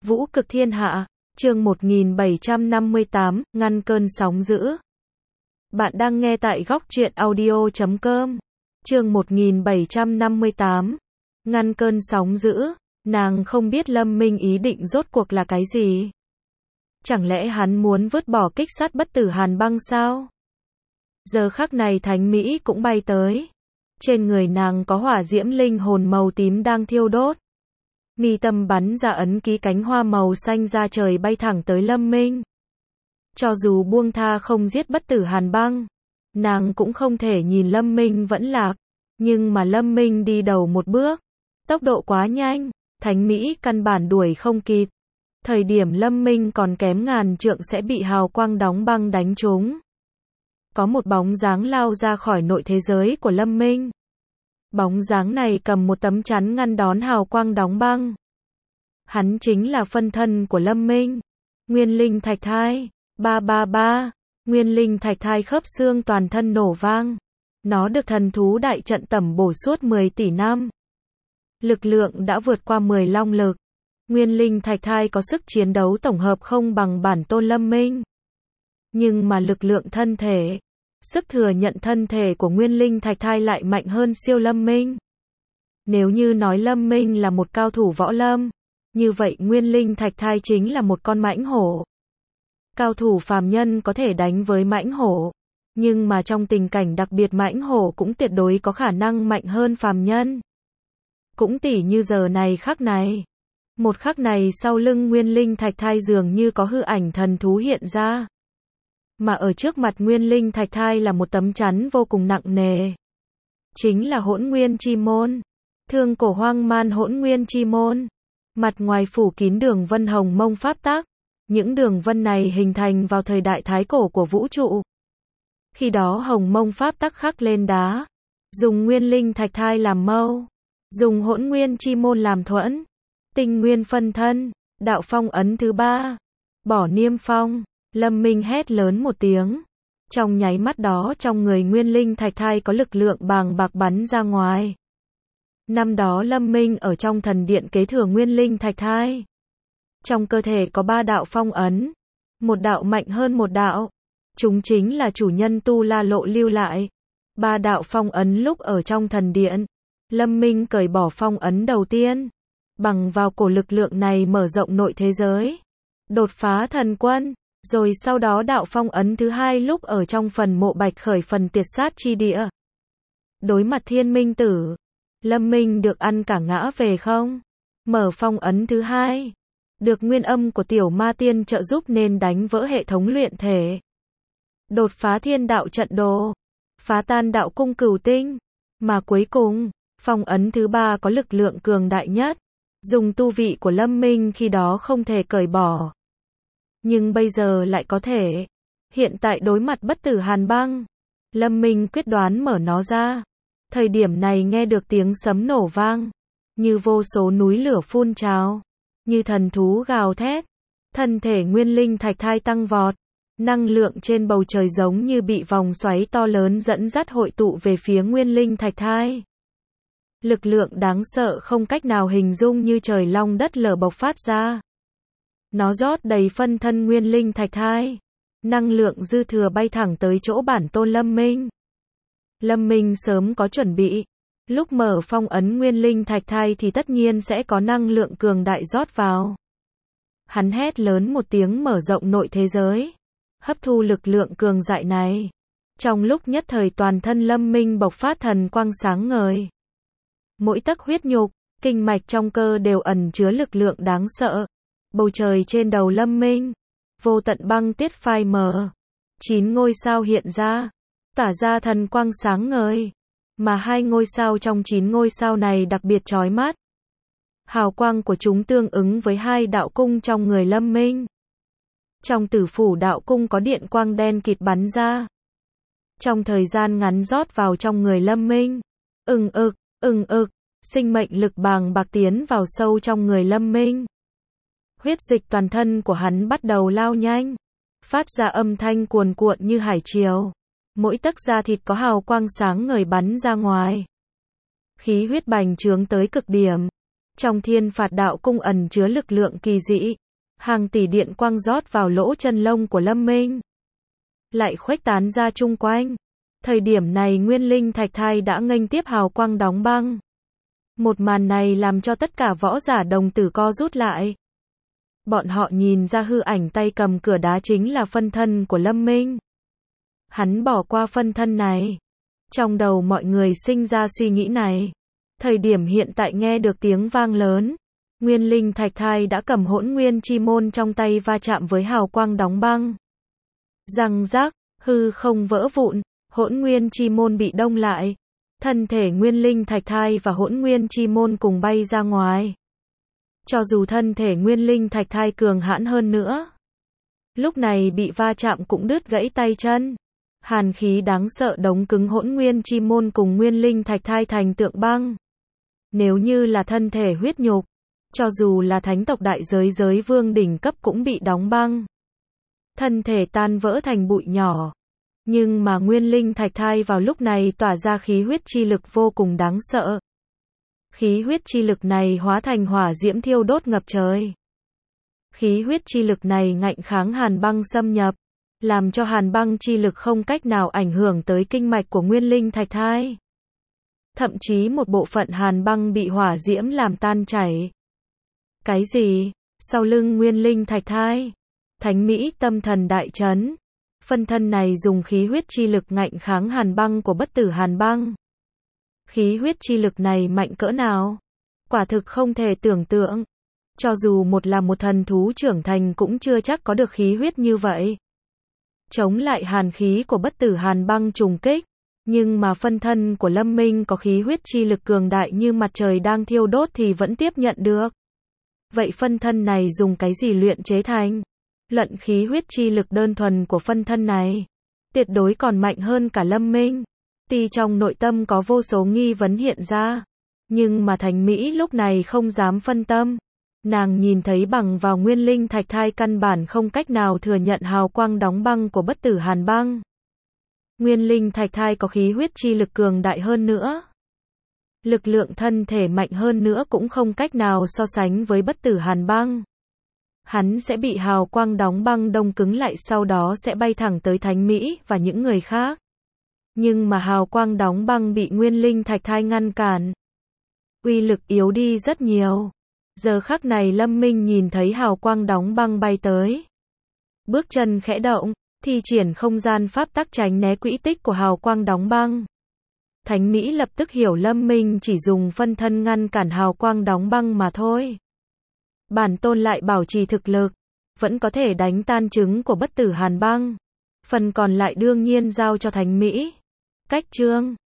Vũ cực thiên hạ, chương 1758, ngăn cơn sóng dữ. Bạn đang nghe tại góc truyện audio.com. Chương 1758, ngăn cơn sóng dữ. Nàng không biết Lâm Minh ý định rốt cuộc là cái gì. Chẳng lẽ hắn muốn vứt bỏ kích sát bất tử hàn băng sao? Giờ khắc này thánh mỹ cũng bay tới. Trên người nàng có hỏa diễm linh hồn màu tím đang thiêu đốt. Mi tâm bắn ra ấn ký cánh hoa màu xanh ra trời bay thẳng tới Lâm Minh. Cho dù buông tha không giết bất tử hàn băng, nàng cũng không thể nhìn Lâm Minh vẫn lạc. Nhưng mà Lâm Minh đi đầu một bước, tốc độ quá nhanh, thánh mỹ căn bản đuổi không kịp. Thời điểm Lâm Minh còn kém ngàn trượng sẽ bị hào quang đóng băng đánh trúng. Có một bóng dáng lao ra khỏi nội thế giới của Lâm Minh. Bóng dáng này cầm một tấm chắn ngăn đón hào quang đóng băng. Hắn chính là phân thân của Lâm Minh. Nguyên linh thạch thai. 333. Nguyên linh thạch thai khớp xương toàn thân nổ vang. Nó được thần thú đại trận tẩm bổ suốt 10 tỷ năm. Lực lượng đã vượt qua 10 long lực. Nguyên linh thạch thai có sức chiến đấu tổng hợp không bằng bản tôn Lâm Minh. Nhưng mà lực lượng thân thể, sức thừa nhận thân thể của nguyên linh thạch thai lại mạnh hơn siêu Lâm Minh. Nếu như nói Lâm Minh là một cao thủ võ lâm, như vậy nguyên linh thạch thai chính là một con mãnh hổ. Cao thủ phàm nhân có thể đánh với mãnh hổ, nhưng mà trong tình cảnh đặc biệt mãnh hổ cũng tuyệt đối có khả năng mạnh hơn phàm nhân. Cũng tỉ như giờ này khắc này. Một khắc này sau lưng nguyên linh thạch thai dường như có hư ảnh thần thú hiện ra. Mà ở trước mặt nguyên linh thạch thai là một tấm chắn vô cùng nặng nề. Chính là hỗn nguyên chi môn. Thương cổ hoang man hỗn nguyên chi môn. Mặt ngoài phủ kín đường vân hồng mông pháp tắc. Những đường vân này hình thành vào thời đại thái cổ của vũ trụ. Khi đó hồng mông pháp tắc khắc lên đá. Dùng nguyên linh thạch thai làm mâu. Dùng hỗn nguyên chi môn làm thuẫn. Tinh nguyên phân thân. Đạo phong ấn thứ 3. Bỏ niêm phong. Lâm Minh hét lớn một tiếng. Trong nháy mắt đó trong người nguyên linh thạch thai có lực lượng bàng bạc bắn ra ngoài. Năm đó Lâm Minh ở trong thần điện kế thừa nguyên linh thạch thai. Trong cơ thể có 3 đạo phong ấn. Một đạo mạnh hơn một đạo. Chúng chính là chủ nhân Tu La Lộ lưu lại. 3 đạo phong ấn lúc ở trong thần điện. Lâm Minh cởi bỏ phong ấn đầu tiên. Bằng vào cổ lực lượng này mở rộng nội thế giới. Đột phá thần quân. Rồi sau đó đạo phong ấn thứ 2 lúc ở trong phần mộ bạch khởi phần tiệt sát chi địa. Đối mặt thiên minh tử. Lâm Minh được ăn cả ngã về không? Mở phong ấn thứ 2. Được nguyên âm của tiểu ma tiên trợ giúp nên đánh vỡ hệ thống luyện thể. Đột phá thiên đạo trận đồ. Phá tan đạo cung cửu tinh. Mà cuối cùng, phong ấn thứ 3 có lực lượng cường đại nhất. Dùng tu vị của Lâm Minh khi đó không thể cởi bỏ. Nhưng bây giờ lại có thể. Hiện tại đối mặt bất tử hàn băng. Lâm Minh quyết đoán mở nó ra. Thời điểm này nghe được tiếng sấm nổ vang. Như vô số núi lửa phun trào. Như thần thú gào thét. Thân thể nguyên linh thạch thai tăng vọt. Năng lượng trên bầu trời giống như bị vòng xoáy to lớn dẫn dắt hội tụ về phía nguyên linh thạch thai. Lực lượng đáng sợ không cách nào hình dung như trời long đất lở bộc phát ra. Nó rót đầy phân thân nguyên linh thạch thai. Năng lượng dư thừa bay thẳng tới chỗ bản tôn Lâm Minh. Lâm Minh sớm có chuẩn bị. Lúc mở phong ấn nguyên linh thạch thai thì tất nhiên sẽ có năng lượng cường đại rót vào. Hắn hét lớn một tiếng mở rộng nội thế giới. Hấp thu lực lượng cường đại này. Trong lúc nhất thời toàn thân Lâm Minh bộc phát thần quang sáng ngời. Mỗi tấc huyết nhục, kinh mạch trong cơ đều ẩn chứa lực lượng đáng sợ. Bầu trời trên đầu Lâm Minh. Vô tận băng tiết phai mờ. 9 ngôi sao hiện ra. Tỏa ra thần quang sáng ngời. Mà 2 ngôi sao trong 9 ngôi sao này đặc biệt chói mắt. Hào quang của chúng tương ứng với 2 đạo cung trong người Lâm Minh. Trong tử phủ đạo cung có điện quang đen kịt bắn ra. Trong thời gian ngắn rót vào trong người Lâm Minh. Ừng ực. Sinh mệnh lực bàng bạc tiến vào sâu trong người Lâm Minh. Huyết dịch toàn thân của hắn bắt đầu lao nhanh. Phát ra âm thanh cuồn cuộn như hải triều. Mỗi tấc da thịt có hào quang sáng ngời bắn ra ngoài. Khí huyết bành trướng tới cực điểm. Trong Thiên Phạt Đạo Cung ẩn chứa lực lượng kỳ dị. Hàng tỷ điện quang rót vào lỗ chân lông của Lâm Minh, lại khuếch tán ra chung quanh. Thời điểm này Nguyên Linh Thạch Thai đã nghênh tiếp hào quang đóng băng. Một màn này làm cho tất cả võ giả đồng tử co rút lại. Bọn họ nhìn ra hư ảnh tay cầm cửa đá chính là phân thân của Lâm Minh. Hắn bỏ qua phân thân này. Trong đầu mọi người sinh ra suy nghĩ này. Thời điểm hiện tại nghe được tiếng vang lớn, Nguyên Linh Thạch Thai đã cầm Hỗn Nguyên Chi Môn trong tay va chạm với hào quang đóng băng. Răng rác, hư không vỡ vụn, Hỗn Nguyên Chi Môn bị đông lại. Thân thể Nguyên Linh Thạch Thai và Hỗn Nguyên Chi Môn cùng bay ra ngoài. Cho dù thân thể Nguyên Linh Thạch Thai cường hãn hơn nữa, lúc này bị va chạm cũng đứt gãy tay chân. Hàn khí đáng sợ đóng cứng Hỗn Nguyên Chi Môn cùng Nguyên Linh Thạch Thai thành tượng băng. Nếu như là thân thể huyết nhục, cho dù là thánh tộc đại giới giới vương đỉnh cấp cũng bị đóng băng. Thân thể tan vỡ thành bụi nhỏ. Nhưng mà Nguyên Linh Thạch Thai vào lúc này tỏa ra khí huyết chi lực vô cùng đáng sợ. Khí huyết chi lực này hóa thành hỏa diễm thiêu đốt ngập trời. Khí huyết chi lực này ngạnh kháng hàn băng xâm nhập, làm cho hàn băng chi lực không cách nào ảnh hưởng tới kinh mạch của Nguyên Linh Thạch Thai. Thậm chí một bộ phận hàn băng bị hỏa diễm làm tan chảy. Cái gì? Sau lưng Nguyên Linh Thạch Thai, Thánh Mỹ tâm thần đại chấn. Phân thân này dùng khí huyết chi lực ngạnh kháng hàn băng của bất tử hàn băng. Khí huyết chi lực này mạnh cỡ nào? Quả thực không thể tưởng tượng. Cho dù một thần thú trưởng thành cũng chưa chắc có được khí huyết như vậy. Chống lại hàn khí của bất tử hàn băng trùng kích. Nhưng mà phân thân của Lâm Minh có khí huyết chi lực cường đại như mặt trời đang thiêu đốt thì vẫn tiếp nhận được. Vậy phân thân này dùng cái gì luyện chế thành? Luận khí huyết chi lực đơn thuần của phân thân này, tuyệt đối còn mạnh hơn cả Lâm Minh. Tuy trong nội tâm có vô số nghi vấn hiện ra, nhưng mà Thánh Mỹ lúc này không dám phân tâm. Nàng nhìn thấy bằng vào Nguyên Linh Thạch Thai căn bản không cách nào thừa nhận hào quang đóng băng của bất tử hàn băng. Nguyên Linh Thạch Thai có khí huyết chi lực cường đại hơn nữa. Lực lượng thân thể mạnh hơn nữa cũng không cách nào so sánh với bất tử hàn băng. Hắn sẽ bị hào quang đóng băng đông cứng lại, sau đó sẽ bay thẳng tới Thánh Mỹ và những người khác. Nhưng mà hào quang đóng băng bị Nguyên Linh Thạch Thai ngăn cản. Uy lực yếu đi rất nhiều. Giờ khắc này Lâm Minh nhìn thấy hào quang đóng băng bay tới. Bước chân khẽ động, thi triển không gian pháp tắc tránh né quỹ tích của hào quang đóng băng. Thánh Mỹ lập tức hiểu Lâm Minh chỉ dùng phân thân ngăn cản hào quang đóng băng mà thôi. Bản tôn lại bảo trì thực lực, vẫn có thể đánh tan trứng của bất tử hàn băng. Phần còn lại đương nhiên giao cho Thánh Mỹ. Cách chương